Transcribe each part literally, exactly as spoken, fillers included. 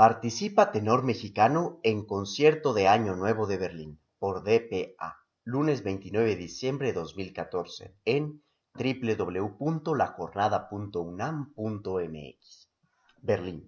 Participa tenor mexicano en Concierto de Año Nuevo de Berlín por D P A, lunes veintinueve de diciembre de dos mil catorce en w w w punto la jornada punto unam punto m x. Berlín.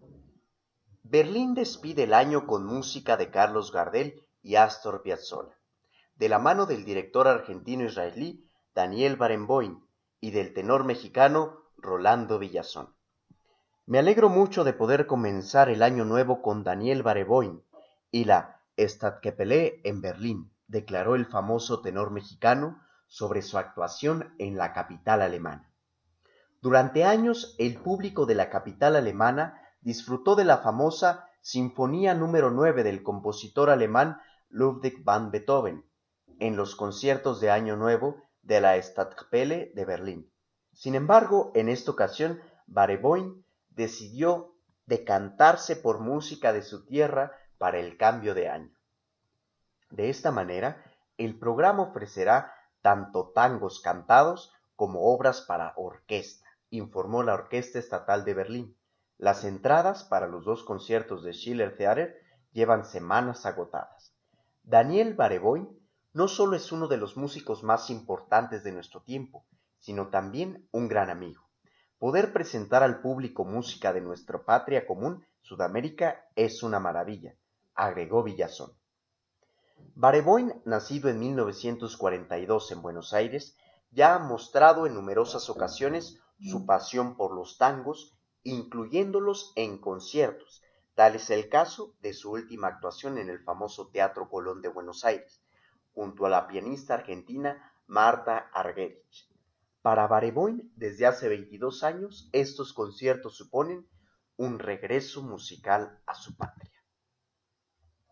Berlín despide el año con música de Carlos Gardel y Astor Piazzolla, de la mano del director argentino-israelí Daniel Barenboim y del tenor mexicano Rolando Villazón. Me alegro mucho de poder comenzar el año nuevo con Daniel Barenboim y la Stadtkapelle en Berlín, declaró el famoso tenor mexicano sobre su actuación en la capital alemana. Durante años, el público de la capital alemana disfrutó de la famosa Sinfonía número nueve del compositor alemán Ludwig van Beethoven en los conciertos de Año Nuevo de la Stadtkapelle de Berlín. Sin embargo, en esta ocasión, Barenboim decidió decantarse por música de su tierra para el cambio de año. De esta manera, el programa ofrecerá tanto tangos cantados como obras para orquesta, informó la Orquesta Estatal de Berlín. Las entradas para los dos conciertos de Schiller Theater llevan semanas agotadas. Daniel Barenboim no solo es uno de los músicos más importantes de nuestro tiempo, sino también un gran amigo. Poder presentar al público música de nuestra patria común, Sudamérica, es una maravilla, agregó Villazón. Barenboim, nacido en mil novecientos cuarenta y dos en Buenos Aires, ya ha mostrado en numerosas ocasiones su pasión por los tangos, incluyéndolos en conciertos. Tal es el caso de su última actuación en el famoso Teatro Colón de Buenos Aires, junto a la pianista argentina Marta Argerich. Para Barenboim, desde hace veintidós años, estos conciertos suponen un regreso musical a su patria.